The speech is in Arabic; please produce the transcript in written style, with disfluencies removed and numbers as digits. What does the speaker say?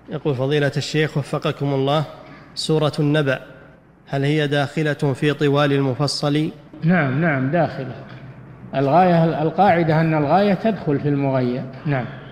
يقول فضيلة الشيخ وفقكم الله، سورة النبأ هل هي داخلة في طوال المفصل؟ نعم داخلة. الغاية، القاعدة أن الغاية تدخل في المغيب. نعم.